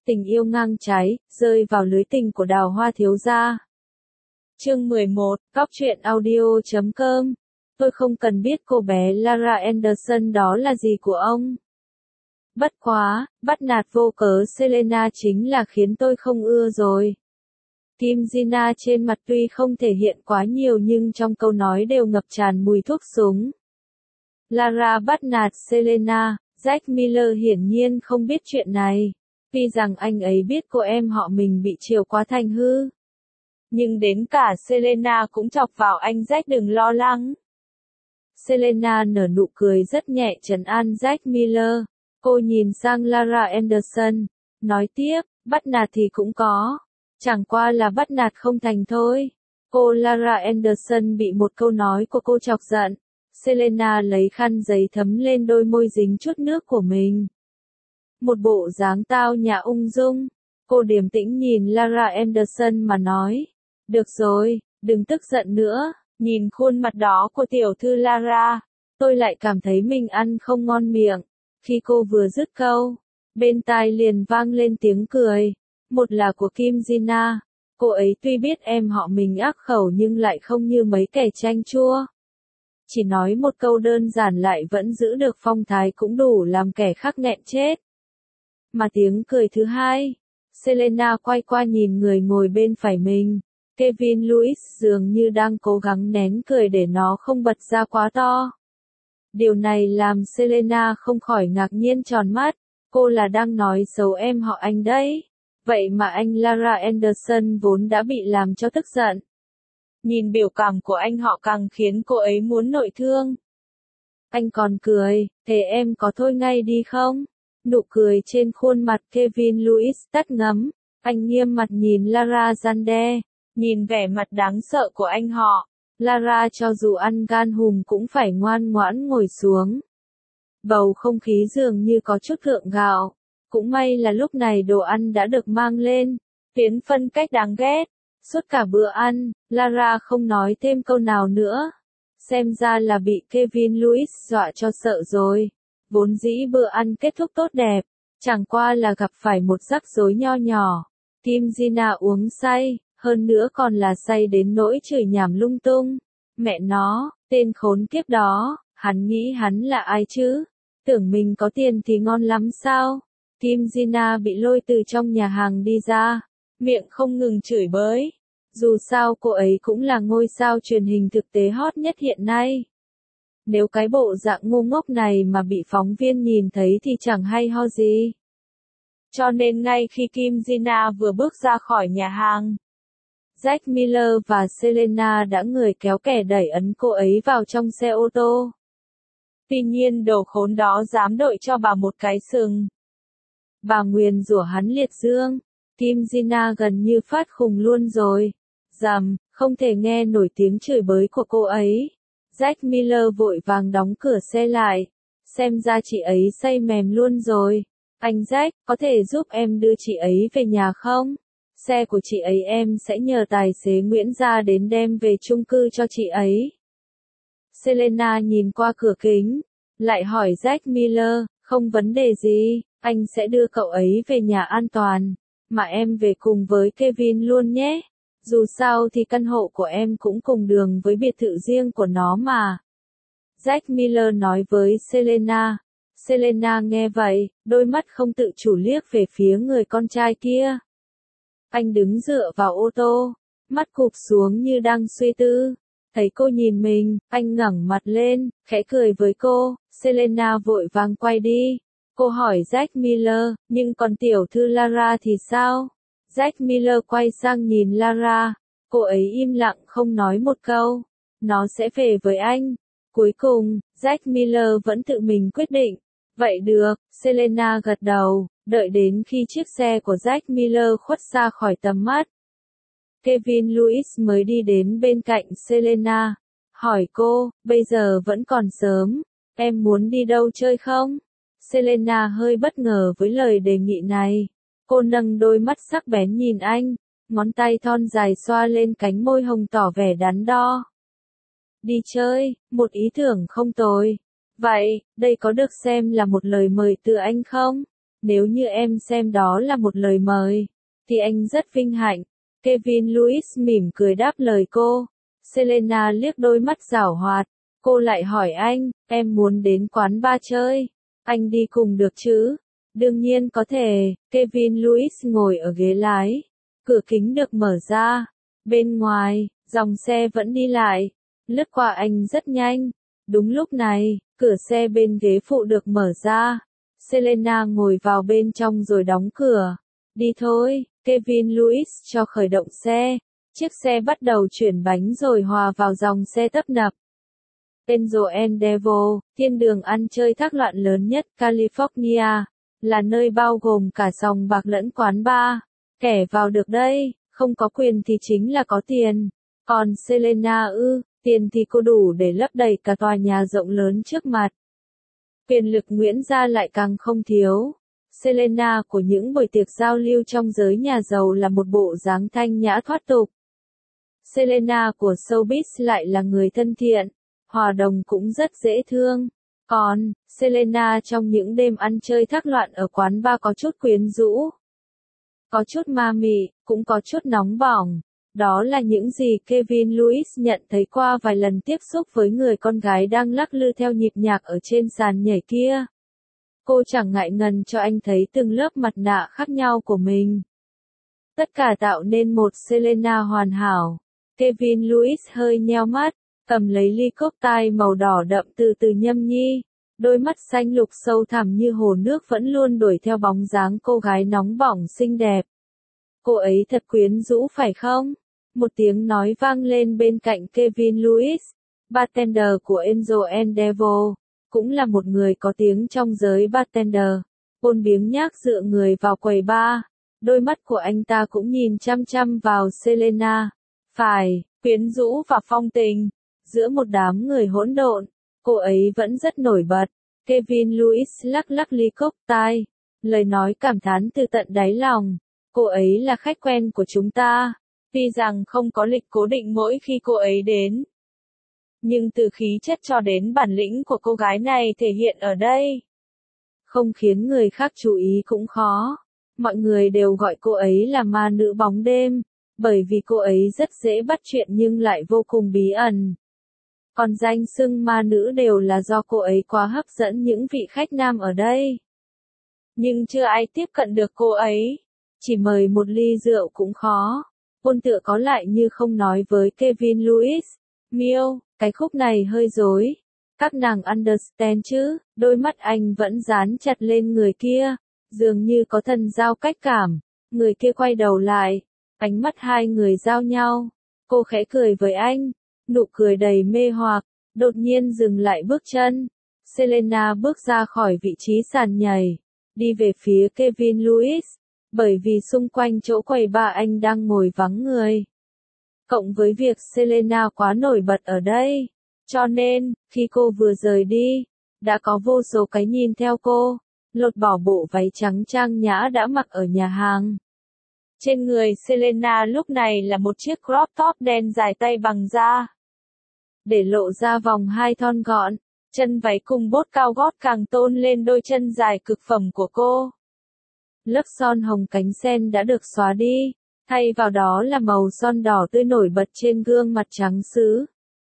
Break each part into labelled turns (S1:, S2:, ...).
S1: Tình yêu ngang trái, rơi vào lưới tình của Đào Hoa thiếu gia. Chương 11, Góc truyện audio.com. Tôi không cần biết cô bé Lara Anderson đó là gì của ông. Bất quá, bắt nạt vô cớ Selena chính là khiến tôi không ưa rồi. Kim Gina trên mặt tuy không thể hiện quá nhiều nhưng trong câu nói đều ngập tràn mùi thuốc súng. Lara bắt nạt Selena, Jack Miller hiển nhiên không biết chuyện này. Tuy rằng anh ấy biết cô em họ mình bị chiều quá thành hư. Nhưng đến cả Selena cũng chọc vào anh Jack đừng lo lắng. Selena nở nụ cười rất nhẹ trấn an Jack Miller. Cô nhìn sang Lara Anderson, nói tiếp, bắt nạt thì cũng có. Chẳng qua là bắt nạt không thành thôi. Cô Lara Anderson bị một câu nói của cô chọc giận. Selena lấy khăn giấy thấm lên đôi môi dính chút nước của mình. Một bộ dáng tao nhã ung dung. Cô điềm tĩnh nhìn Lara Anderson mà nói. Được rồi, đừng tức giận nữa. Nhìn khuôn mặt đó của tiểu thư Lara, tôi lại cảm thấy mình ăn không ngon miệng. Khi cô vừa dứt câu, bên tai liền vang lên tiếng cười. Một là của Kim Gina. Cô ấy tuy biết em họ mình ác khẩu nhưng lại không như mấy kẻ chanh chua. Chỉ nói một câu đơn giản lại vẫn giữ được phong thái cũng đủ làm kẻ khác nghẹn chết. Mà tiếng cười thứ hai, Selena quay qua nhìn người ngồi bên phải mình. Kevin Lewis dường như đang cố gắng nén cười để nó không bật ra quá to. Điều này làm Selena không khỏi ngạc nhiên tròn mắt. Cô là đang nói xấu em họ anh đấy. Vậy mà anh Lara Anderson vốn đã bị làm cho tức giận. Nhìn biểu cảm của anh họ càng khiến cô ấy muốn nội thương. Anh còn cười, thế em có thôi ngay đi không? Nụ cười trên khuôn mặt Kevin Lewis tắt ngấm. Anh nghiêm mặt nhìn Lara Grande. Nhìn vẻ mặt đáng sợ của anh họ, Lara cho dù ăn gan hùm cũng phải ngoan ngoãn ngồi xuống. Bầu không khí dường như có chút gượng gạo. Cũng may là lúc này đồ ăn đã được mang lên. Tiến phân cách đáng ghét. Suốt cả bữa ăn, Lara không nói thêm câu nào nữa. Xem ra là bị Kevin Lewis dọa cho sợ rồi. Vốn dĩ bữa ăn kết thúc tốt đẹp. Chẳng qua là gặp phải một rắc rối nho nhỏ. Kim Gina uống say. Hơn nữa còn là say đến nỗi chửi nhảm lung tung. Mẹ nó, tên khốn kiếp đó, hắn nghĩ hắn là ai chứ? Tưởng mình có tiền thì ngon lắm sao? Kim Gina bị lôi từ trong nhà hàng đi ra, miệng không ngừng chửi bới. Dù sao cô ấy cũng là ngôi sao truyền hình thực tế hot nhất hiện nay. Nếu cái bộ dạng ngu ngốc này mà bị phóng viên nhìn thấy thì chẳng hay ho gì. Cho nên ngay khi Kim Gina vừa bước ra khỏi nhà hàng, Jack Miller và Selena đã người kéo kẻ đẩy ấn cô ấy vào trong xe ô tô. Tuy nhiên đồ khốn đó dám đội cho bà một cái sừng. Bà nguyền rủa hắn liệt dương. Kim Gina gần như phát khùng luôn rồi. Dầm, không thể nghe nổi tiếng chửi bới của cô ấy. Jack Miller vội vàng đóng cửa xe lại. Xem ra chị ấy say mềm luôn rồi. Anh Jack, có thể giúp em đưa chị ấy về nhà không? Xe của chị ấy em sẽ nhờ tài xế Nguyễn ra đến đem về chung cư cho chị ấy. Selena nhìn qua cửa kính, lại hỏi Jack Miller, không vấn đề gì, anh sẽ đưa cậu ấy về nhà an toàn, mà em về cùng với Kevin luôn nhé. Dù sao thì căn hộ của em cũng cùng đường với biệt thự riêng của nó mà. Jack Miller nói với Selena. Selena nghe vậy, đôi mắt không tự chủ liếc về phía người con trai kia. Anh đứng dựa vào ô tô, mắt cụp xuống như đang suy tư. Thấy cô nhìn mình, anh ngẩng mặt lên, khẽ cười với cô. Selena vội vàng quay đi. Cô hỏi Jack Miller, nhưng còn tiểu thư Lara thì sao? Jack Miller quay sang nhìn Lara. Cô ấy im lặng không nói một câu. Nó sẽ về với anh. Cuối cùng, Jack Miller vẫn tự mình quyết định. Vậy được, Selena gật đầu, đợi đến khi chiếc xe của Jack Miller khuất xa khỏi tầm mắt. Kevin Lewis mới đi đến bên cạnh Selena, hỏi cô, bây giờ vẫn còn sớm, em muốn đi đâu chơi không? Selena hơi bất ngờ với lời đề nghị này. Cô nâng đôi mắt sắc bén nhìn anh, ngón tay thon dài xoa lên cánh môi hồng tỏ vẻ đắn đo. Đi chơi, một ý tưởng không tồi. Vậy, đây có được xem là một lời mời từ anh không? Nếu như em xem đó là một lời mời, thì anh rất vinh hạnh. Kevin Lewis mỉm cười đáp lời cô. Selena liếc đôi mắt giảo hoạt. Cô lại hỏi anh, em muốn đến quán bar chơi? Anh đi cùng được chứ? Đương nhiên có thể. Kevin Lewis ngồi ở ghế lái. Cửa kính được mở ra. Bên ngoài, dòng xe vẫn đi lại. Lướt qua anh rất nhanh. Đúng lúc này, cửa xe bên ghế phụ được mở ra. Selena ngồi vào bên trong rồi đóng cửa. Đi thôi, Kevin Lewis cho khởi động xe. Chiếc xe bắt đầu chuyển bánh rồi hòa vào dòng xe tấp nập. Angel and Devil, thiên đường ăn chơi thác loạn lớn nhất California, là nơi bao gồm cả sòng bạc lẫn quán bar. Kẻ vào được đây, không có quyền thì chính là có tiền. Còn Selena tiền thì cô đủ để lấp đầy cả tòa nhà rộng lớn trước mặt. Quyền lực Nguyễn gia lại càng không thiếu. Selena của những buổi tiệc giao lưu trong giới nhà giàu là một bộ dáng thanh nhã thoát tục. Selena của showbiz lại là người thân thiện, hòa đồng cũng rất dễ thương. Còn, Selena trong những đêm ăn chơi thác loạn ở quán bar có chút quyến rũ. Có chút ma mị, cũng có chút nóng bỏng. Đó là những gì Kevin Lewis nhận thấy qua vài lần tiếp xúc với người con gái đang lắc lư theo nhịp nhạc ở trên sàn nhảy kia. Cô chẳng ngại ngần cho anh thấy từng lớp mặt nạ khác nhau của mình. Tất cả tạo nên một Selena hoàn hảo. Kevin Lewis hơi nheo mắt, cầm lấy ly cocktail màu đỏ đậm từ từ nhâm nhi. Đôi mắt xanh lục sâu thẳm như hồ nước vẫn luôn đuổi theo bóng dáng cô gái nóng bỏng xinh đẹp. Cô ấy thật quyến rũ phải không? Một tiếng nói vang lên bên cạnh Kevin Lewis, bartender của Angel and Devil, cũng là một người có tiếng trong giới bartender. Ôn biếng nhác dựa người vào quầy bar, đôi mắt của anh ta cũng nhìn chăm chăm vào Selena. Phải, quyến rũ và phong tình. Giữa một đám người hỗn độn, cô ấy vẫn rất nổi bật. Kevin Lewis lắc lắc ly cocktail, lời nói cảm thán từ tận đáy lòng. Cô ấy là khách quen của chúng ta. Tuy rằng không có lịch cố định mỗi khi cô ấy đến, nhưng từ khí chất cho đến bản lĩnh của cô gái này thể hiện ở đây, không khiến người khác chú ý cũng khó. Mọi người đều gọi cô ấy là ma nữ bóng đêm, bởi vì cô ấy rất dễ bắt chuyện nhưng lại vô cùng bí ẩn. Còn danh xưng ma nữ đều là do cô ấy quá hấp dẫn những vị khách nam ở đây. Nhưng chưa ai tiếp cận được cô ấy. Chỉ mời một ly rượu cũng khó. Ôn tựa có lại như không nói với Kevin Lewis. Miêu, cái khúc này hơi rối. Các nàng understand chứ? Đôi mắt anh vẫn dán chặt lên người kia. Dường như có thần giao cách cảm. Người kia quay đầu lại. Ánh mắt hai người giao nhau. Cô khẽ cười với anh. Nụ cười đầy mê hoặc. Đột nhiên dừng lại bước chân. Selena bước ra khỏi vị trí sàn nhảy. Đi về phía Kevin Lewis. Bởi vì xung quanh chỗ quầy bar anh đang ngồi vắng người. Cộng với việc Selena quá nổi bật ở đây. Cho nên, khi cô vừa rời đi, đã có vô số cái nhìn theo cô, lột bỏ bộ váy trắng trang nhã đã mặc ở nhà hàng. Trên người Selena lúc này là một chiếc crop top đen dài tay bằng da, để lộ ra vòng hai thon gọn, chân váy cùng bốt cao gót càng tôn lên đôi chân dài cực phẩm của cô. Lớp son hồng cánh sen đã được xóa đi, thay vào đó là màu son đỏ tươi nổi bật trên gương mặt trắng sứ.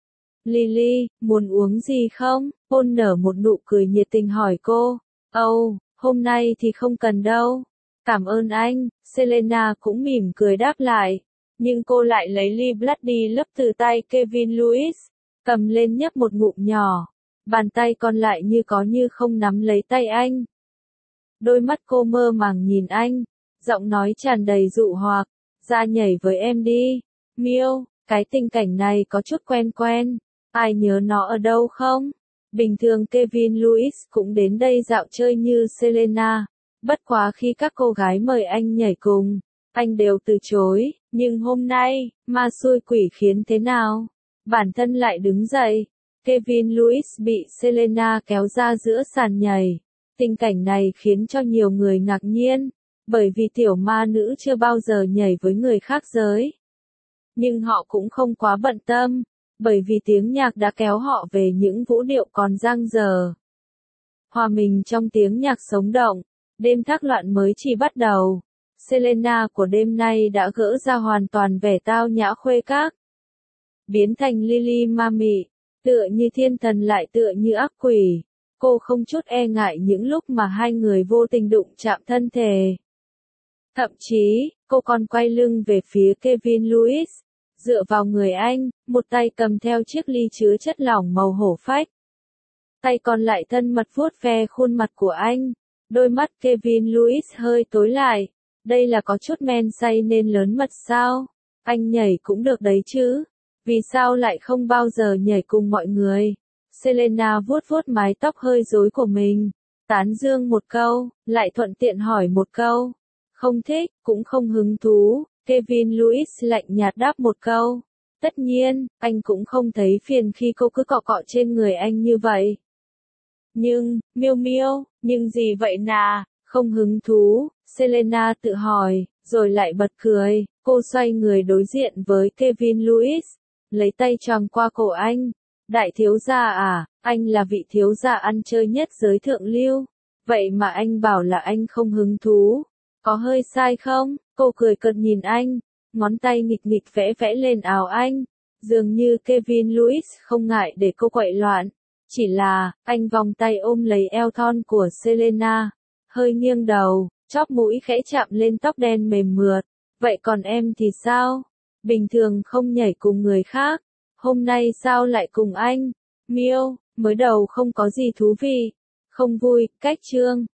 S1: Lily, muốn uống gì không? Paul nở một nụ cười nhiệt tình hỏi cô. Hôm nay thì không cần đâu. Cảm ơn anh, Selena cũng mỉm cười đáp lại. Nhưng cô lại lấy ly Bloody Love từ tay Kevin Lewis, cầm lên nhấp một ngụm nhỏ. Bàn tay còn lại như có như không nắm lấy tay anh. Đôi mắt cô mơ màng nhìn anh, giọng nói tràn đầy dụ hoặc, ra nhảy với em đi. Miêu, cái tình cảnh này có chút quen quen, ai nhớ nó ở đâu không? Bình thường Kevin Lewis cũng đến đây dạo chơi như Selena, bất quá khi các cô gái mời anh nhảy cùng, anh đều từ chối, nhưng hôm nay, ma xui quỷ khiến thế nào? Bản thân lại đứng dậy, Kevin Lewis bị Selena kéo ra giữa sàn nhảy. Tình cảnh này khiến cho nhiều người ngạc nhiên, bởi vì tiểu ma nữ chưa bao giờ nhảy với người khác giới. Nhưng họ cũng không quá bận tâm, bởi vì tiếng nhạc đã kéo họ về những vũ điệu còn dang dở. Hòa mình trong tiếng nhạc sống động, Đêm thác loạn mới chỉ bắt đầu. Selena của đêm nay đã gỡ ra hoàn toàn vẻ tao nhã khuê các. Biến thành Lily ma mị, tựa như thiên thần lại tựa như ác quỷ. Cô không chút e ngại những lúc mà hai người vô tình đụng chạm thân thể. Thậm chí, cô còn quay lưng về phía Kevin Lewis, dựa vào người anh, một tay cầm theo chiếc ly chứa chất lỏng màu hổ phách. Tay còn lại thân mật vuốt ve khuôn mặt của anh. Đôi mắt Kevin Lewis hơi tối lại. Đây là có chút men say nên lớn mật sao? Anh nhảy cũng được đấy chứ. Vì sao lại không bao giờ nhảy cùng mọi người? Selena vuốt vuốt mái tóc hơi rối của mình. Tán dương một câu, lại thuận tiện hỏi một câu. Không thích, cũng không hứng thú. Kevin Lewis lạnh nhạt đáp một câu. Tất nhiên, anh cũng không thấy phiền khi cô cứ cọ cọ trên người anh như vậy. Nhưng, Miêu Miêu, nhưng gì vậy nà, không hứng thú, Selena tự hỏi, rồi lại bật cười, cô xoay người đối diện với Kevin Lewis, lấy tay choàng qua cổ anh. Đại thiếu gia à, anh là vị thiếu gia ăn chơi nhất giới thượng lưu, vậy mà anh bảo là anh không hứng thú, có hơi sai không? Cô cười cợt nhìn anh, ngón tay nghịch nghịch vẽ vẽ lên áo anh, dường như Kevin Lewis không ngại để cô quậy loạn. Chỉ là, anh vòng tay ôm lấy eo thon của Selena, hơi nghiêng đầu, chóp mũi khẽ chạm lên tóc đen mềm mượt. Vậy còn em thì sao? Bình thường không nhảy cùng người khác, hôm nay sao lại cùng anh? Miêu, mới đầu không có gì thú vị, không vui, cách chương.